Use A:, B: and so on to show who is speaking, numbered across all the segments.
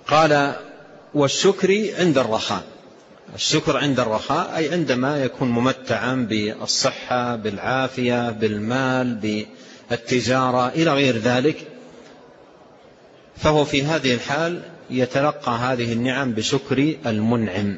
A: قال والشكر عند الرخاء. الشكر عند الرخاء أي عندما يكون ممتعا بالصحة، بالعافية، بالمال، بالتجارة إلى غير ذلك، فهو في هذه الحال يتلقى هذه النعم بشكر المنعم.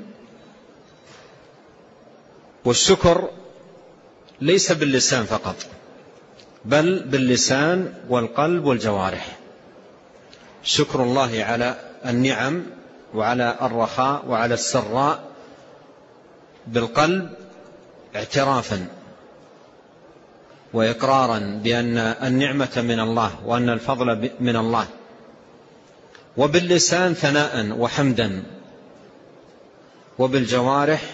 A: والشكر ليس باللسان فقط، بل باللسان والقلب والجوارح. شكر الله على النعم وعلى الرخاء وعلى السراء بالقلب اعترافا وإقرارا بأن النعمة من الله وأن الفضل من الله، وباللسان ثناء وحمدا، وبالجوارح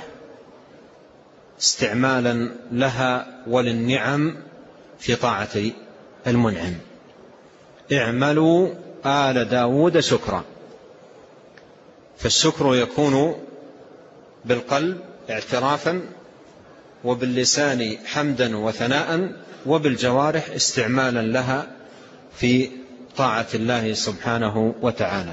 A: استعمالا لها وللنعم في طاعة المنعم. اعملوا آل داود شكرا. فالشكر يكون بالقلب اعترافا، وباللسان حمدا وثناء، وبالجوارح استعمالا لها في طاعة الله سبحانه وتعالى.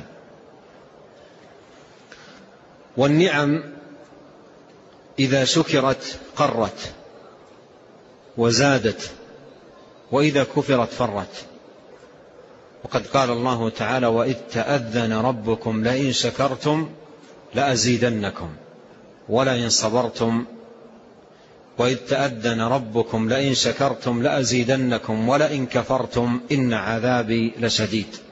A: والنعم إذا شكرت قرت وزادت، وإذا كفرت فرت. وقد قال الله تعالى وإذ تأذن ربكم لئن شكرتم لأزيدنكم ولئن صبرتم، وإذ تأذن ربكم لئن شكرتم لأزيدنكم ولئن كفرتم إن عذابي لشديد.